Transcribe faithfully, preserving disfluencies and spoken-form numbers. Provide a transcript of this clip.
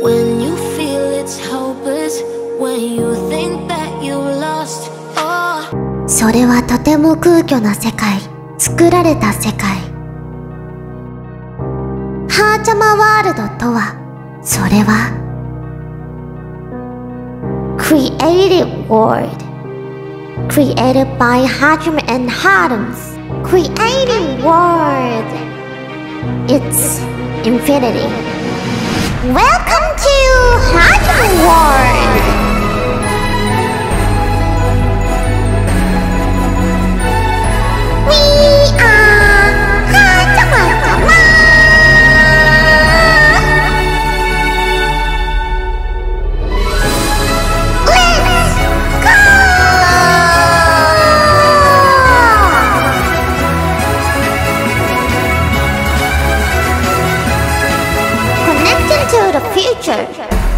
When you feel it's hopeless, when you think that you lost all. それはとても空虚な世界、作られた世界。ハーチャマワールドとは、それは Creative World Created by Hajime and Harms. Creative World. It's infinity. Welcome to Hajime World. We are Hajime-sama. Let's go! Connecting to the future.